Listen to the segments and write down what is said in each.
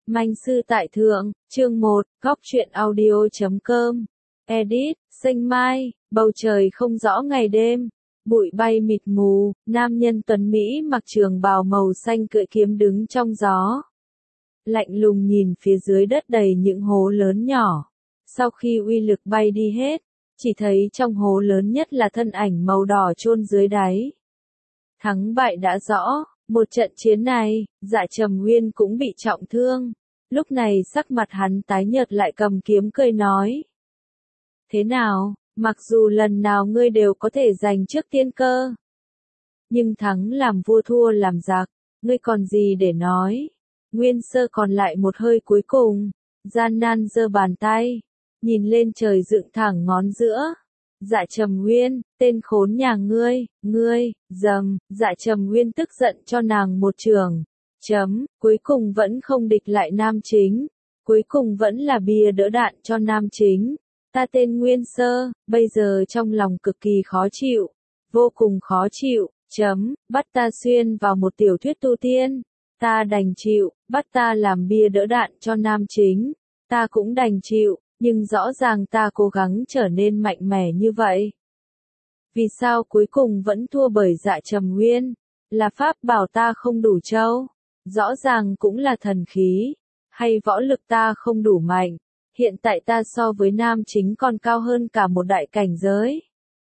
Manh sư tại thượng, chương 1, góc truyện audio.com. Edit, Xanh Mai, bầu trời không rõ ngày đêm, bụi bay mịt mù, nam nhân tuấn Mỹ mặc trường bào màu xanh cưỡi kiếm đứng trong gió. Lạnh lùng nhìn phía dưới đất đầy những hố lớn nhỏ. Sau khi uy lực bay đi hết, chỉ thấy trong hố lớn nhất là thân ảnh màu đỏ chôn dưới đáy. Thắng bại đã rõ. Một trận chiến này, Dạ Trầm Nguyên cũng bị trọng thương. Lúc này sắc mặt hắn tái nhợt lại cầm kiếm cười nói. Thế nào, mặc dù lần nào ngươi đều có thể giành trước tiên cơ. Nhưng thắng làm vua thua làm giặc, ngươi còn gì để nói. Nguyên Sơ còn lại một hơi cuối cùng, gian nan giơ bàn tay, nhìn lên trời dựng thẳng ngón giữa. Dạ Trầm Nguyên, tên khốn nhà ngươi, Dạ Trầm Nguyên tức giận cho nàng một trường. Cuối cùng vẫn không địch lại nam chính. Cuối cùng vẫn là bia đỡ đạn cho nam chính. Ta tên Nguyên Sơ, bây giờ trong lòng cực kỳ khó chịu. Vô cùng khó chịu. Bắt ta xuyên vào một tiểu thuyết tu tiên. Ta đành chịu, bắt ta làm bia đỡ đạn cho nam chính. Ta cũng đành chịu. Nhưng rõ ràng ta cố gắng trở nên mạnh mẽ như vậy. Vì sao cuối cùng vẫn thua bởi Dạ Trầm Nguyên? Là pháp bảo ta không đủ trâu? Rõ ràng cũng là thần khí. Hay võ lực ta không đủ mạnh? Hiện tại ta so với nam chính còn cao hơn cả một đại cảnh giới.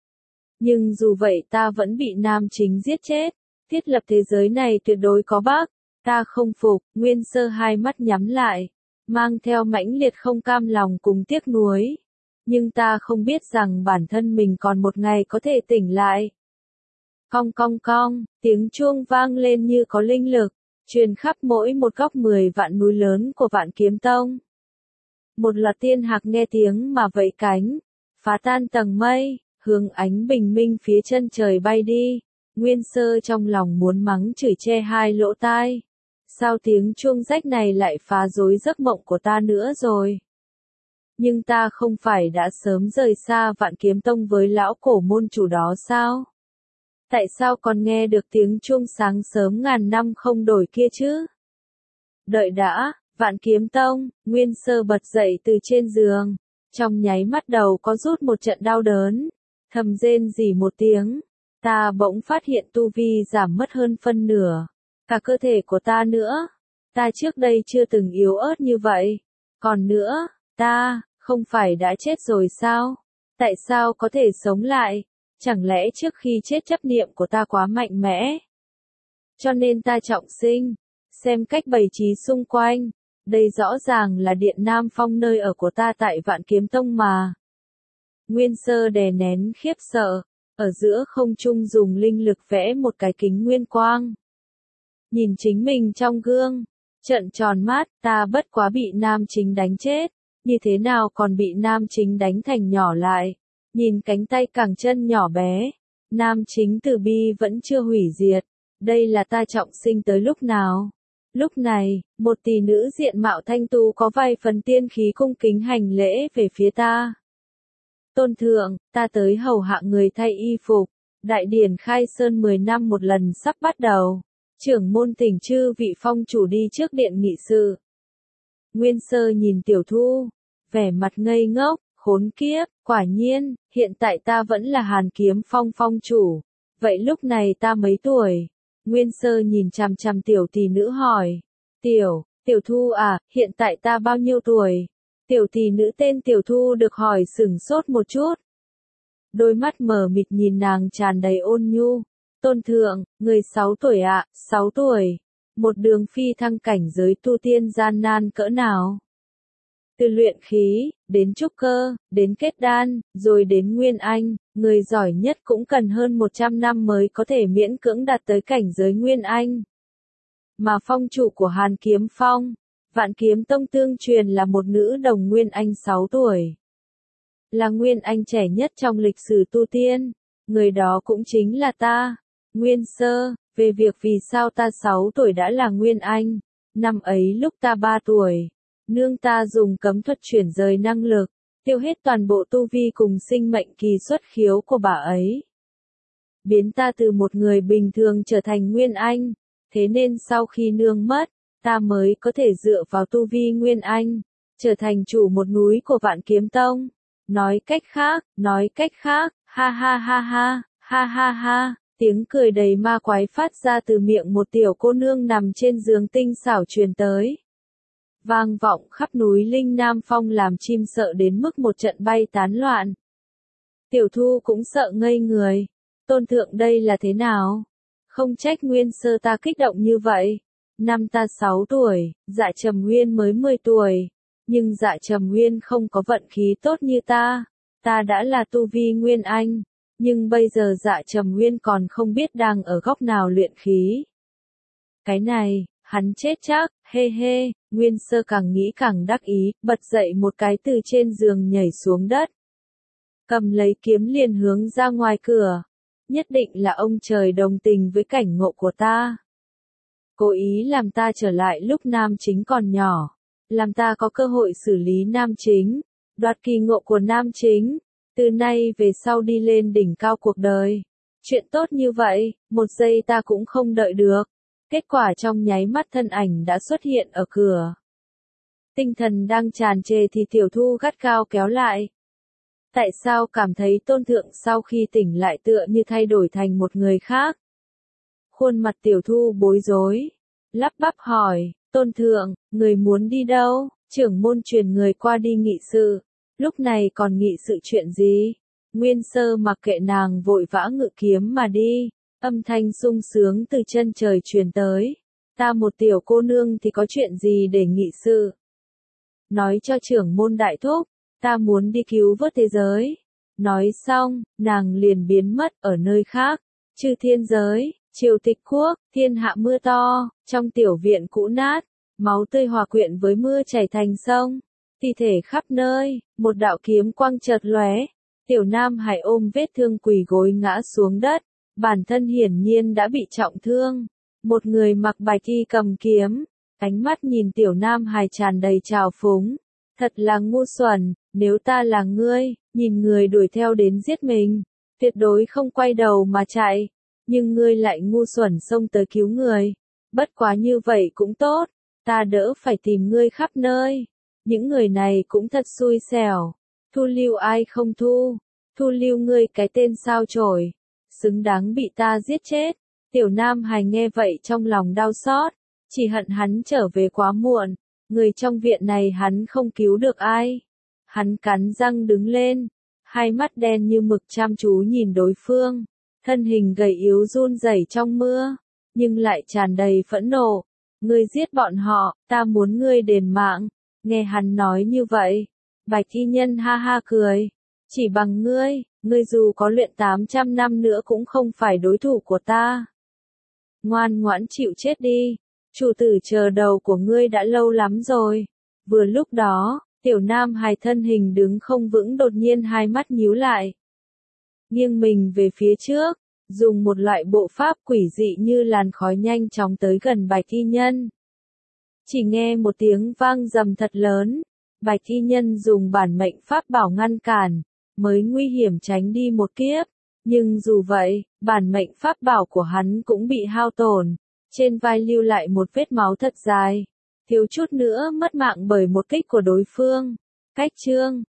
Nhưng dù vậy ta vẫn bị nam chính giết chết. Thiết lập thế giới này tuyệt đối có bug. Ta không phục. Nguyên Sơ hai mắt nhắm lại, mang theo mãnh liệt không cam lòng cùng tiếc nuối. Nhưng ta không biết rằng bản thân mình còn một ngày có thể tỉnh lại. Cong cong cong, tiếng chuông vang lên như có linh lực, truyền khắp mỗi một góc 10 vạn núi lớn của Vạn Kiếm Tông. Một loạt tiên hạc nghe tiếng mà vẫy cánh, phá tan tầng mây, hướng ánh bình minh phía chân trời bay đi. Nguyên Sơ trong lòng muốn mắng chửi che hai lỗ tai. Sao tiếng chuông rách này lại phá rối giấc mộng của ta nữa rồi? Nhưng ta không phải đã sớm rời xa Vạn Kiếm Tông với lão cổ môn chủ đó sao? Tại sao còn nghe được tiếng chuông sáng sớm ngàn năm không đổi kia chứ? Đợi đã, Vạn Kiếm Tông, Nguyên Sơ bật dậy từ trên giường. Trong nháy mắt đầu có rút một trận đau đớn. Thầm rên rỉ một tiếng. Ta bỗng phát hiện tu vi giảm mất hơn phân nửa. Cả cơ thể của ta nữa. Ta trước đây chưa từng yếu ớt như vậy. Còn nữa, ta, không phải đã chết rồi sao? Tại sao có thể sống lại? Chẳng lẽ trước khi chết chấp niệm của ta quá mạnh mẽ? Cho nên ta trọng sinh. Xem cách bày trí xung quanh. Đây rõ ràng là Điện Nam Phong nơi ở của ta tại Vạn Kiếm Tông mà. Nguyên Sơ đè nén khiếp sợ. Ở giữa không trung dùng linh lực vẽ một cái kính nguyên quang. Nhìn chính mình trong gương, trợn tròn mắt, ta bất quá bị nam chính đánh chết, như thế nào còn bị nam chính đánh thành nhỏ lại, nhìn cánh tay cẳng chân nhỏ bé, nam chính từ bi vẫn chưa hủy diệt, đây là ta trọng sinh tới lúc nào? Lúc này, một tỷ nữ diện mạo thanh tu có vài phần tiên khí cung kính hành lễ về phía ta. Tôn thượng, ta tới hầu hạ người thay y phục, đại điển khai sơn 10 năm một lần sắp bắt đầu. Trưởng môn thỉnh chư vị phong chủ đi trước điện nghị sự. Nguyên Sơ nhìn Tiểu Thu, vẻ mặt ngây ngốc, khốn kiếp, quả nhiên, hiện tại ta vẫn là Hàn Kiếm Phong phong chủ. Vậy lúc này ta mấy tuổi? Nguyên Sơ nhìn chằm chằm tiểu tỷ nữ hỏi. Tiểu Thu à, hiện tại ta bao nhiêu tuổi? Tiểu tỷ nữ tên Tiểu Thu được hỏi sửng sốt một chút. Đôi mắt mờ mịt nhìn nàng tràn đầy ôn nhu. Tôn thượng, người 6 tuổi ạ, 6 tuổi. Một đường phi thăng cảnh giới tu tiên gian nan cỡ nào? Từ luyện khí, đến trúc cơ, đến kết đan, rồi đến nguyên anh, người giỏi nhất cũng cần hơn 100 năm mới có thể miễn cưỡng đạt tới cảnh giới nguyên anh. Mà phong chủ của Hàn Kiếm Phong, Vạn Kiếm Tông tương truyền là một nữ đồng nguyên anh 6 tuổi. Là nguyên anh trẻ nhất trong lịch sử tu tiên, người đó cũng chính là ta. Nguyên Sơ, về việc vì sao ta 6 tuổi đã là Nguyên Anh, năm ấy lúc ta 3 tuổi, nương ta dùng cấm thuật chuyển rời năng lực, tiêu hết toàn bộ tu vi cùng sinh mệnh kỳ xuất khiếu của bà ấy. Biến ta từ một người bình thường trở thành Nguyên Anh, thế nên sau khi nương mất, ta mới có thể dựa vào tu vi Nguyên Anh, trở thành chủ một núi của Vạn Kiếm Tông. Nói cách khác, ha ha ha ha, ha ha ha, tiếng cười đầy ma quái phát ra từ miệng một tiểu cô nương nằm trên giường tinh xảo truyền tới. Vang vọng khắp núi Linh Nam Phong làm chim sợ đến mức một trận bay tán loạn. Tiểu Thu cũng sợ ngây người. Tôn thượng đây là thế nào? Không trách Nguyên Sơ ta kích động như vậy. Năm ta 6 tuổi, Dạ Trầm Nguyên mới 10 tuổi. Nhưng Dạ Trầm Nguyên không có vận khí tốt như ta. Ta đã là tu vi Nguyên Anh. Nhưng bây giờ Dạ Trầm Nguyên còn không biết đang ở góc nào luyện khí. Cái này, hắn chết chắc, hê hê. Nguyên Sơ càng nghĩ càng đắc ý, bật dậy một cái từ trên giường nhảy xuống đất. Cầm lấy kiếm liền hướng ra ngoài cửa. Nhất định là ông trời đồng tình với cảnh ngộ của ta. Cố ý làm ta trở lại lúc Nam Chính còn nhỏ. Làm ta có cơ hội xử lý Nam Chính. Đoạt kỳ ngộ của Nam Chính. Từ nay về sau đi lên đỉnh cao cuộc đời. Chuyện tốt như vậy, một giây ta cũng không đợi được. Kết quả trong nháy mắt thân ảnh đã xuất hiện ở cửa. Tinh thần đang tràn trề thì Tiểu Thu gắt gao kéo lại. Tại sao cảm thấy Tôn thượng sau khi tỉnh lại tựa như thay đổi thành một người khác? Khuôn mặt Tiểu Thu bối rối, lắp bắp hỏi, Tôn thượng, người muốn đi đâu? Trưởng môn truyền người qua đi nghị sự. Lúc này còn nghị sự chuyện gì? Nguyên Sơ mặc kệ nàng vội vã ngự kiếm mà đi. Âm thanh sung sướng từ chân trời truyền tới. Ta một tiểu cô nương thì có chuyện gì để nghị sự? Nói cho trưởng môn đại thúc, ta muốn đi cứu vớt thế giới. Nói xong, nàng liền biến mất ở nơi khác. Chư thiên giới, triều tịch quốc, thiên hạ mưa to, trong tiểu viện cũ nát, máu tươi hòa quyện với mưa chảy thành sông. Thi thể khắp nơi, một đạo kiếm quang chợt lóe. Tiểu Nam Hải ôm vết thương quỳ gối ngã xuống đất. Bản thân hiển nhiên đã bị trọng thương. Một người mặc bạch y cầm kiếm. Ánh mắt nhìn Tiểu Nam Hải tràn đầy trào phúng. Thật là ngu xuẩn, nếu ta là ngươi, nhìn người đuổi theo đến giết mình. Tuyệt đối không quay đầu mà chạy. Nhưng ngươi lại ngu xuẩn xông tới cứu người. Bất quá như vậy cũng tốt. Ta đỡ phải tìm ngươi khắp nơi. Những người này cũng thật xui xẻo. Thu lưu ai không thu. Thu lưu ngươi cái tên sao chổi. Xứng đáng bị ta giết chết. Tiểu Nam Hải nghe vậy trong lòng đau xót. Chỉ hận hắn trở về quá muộn. Người trong viện này hắn không cứu được ai. Hắn cắn răng đứng lên. Hai mắt đen như mực chăm chú nhìn đối phương. Thân hình gầy yếu run rẩy trong mưa. Nhưng lại tràn đầy phẫn nộ. Ngươi giết bọn họ, ta muốn ngươi đền mạng. Nghe hắn nói như vậy. Bạch y nhân ha ha cười. Chỉ bằng ngươi dù có luyện 800 năm nữa cũng không phải đối thủ của ta. Ngoan ngoãn chịu chết đi. Chủ tử chờ đầu của ngươi đã lâu lắm rồi. Vừa lúc đó, Tiểu Nam Hải thân hình đứng không vững đột nhiên hai mắt nhíu lại. Nghiêng mình về phía trước, dùng một loại bộ pháp quỷ dị như làn khói nhanh chóng tới gần Bạch y nhân. Chỉ nghe một tiếng vang rầm thật lớn. Bạch y nhân dùng bản mệnh pháp bảo ngăn cản, mới nguy hiểm tránh đi một kiếp. Nhưng dù vậy, bản mệnh pháp bảo của hắn cũng bị hao tổn. Trên vai lưu lại một vết máu thật dài. Thiếu chút nữa mất mạng bởi một kích của đối phương. Cách chương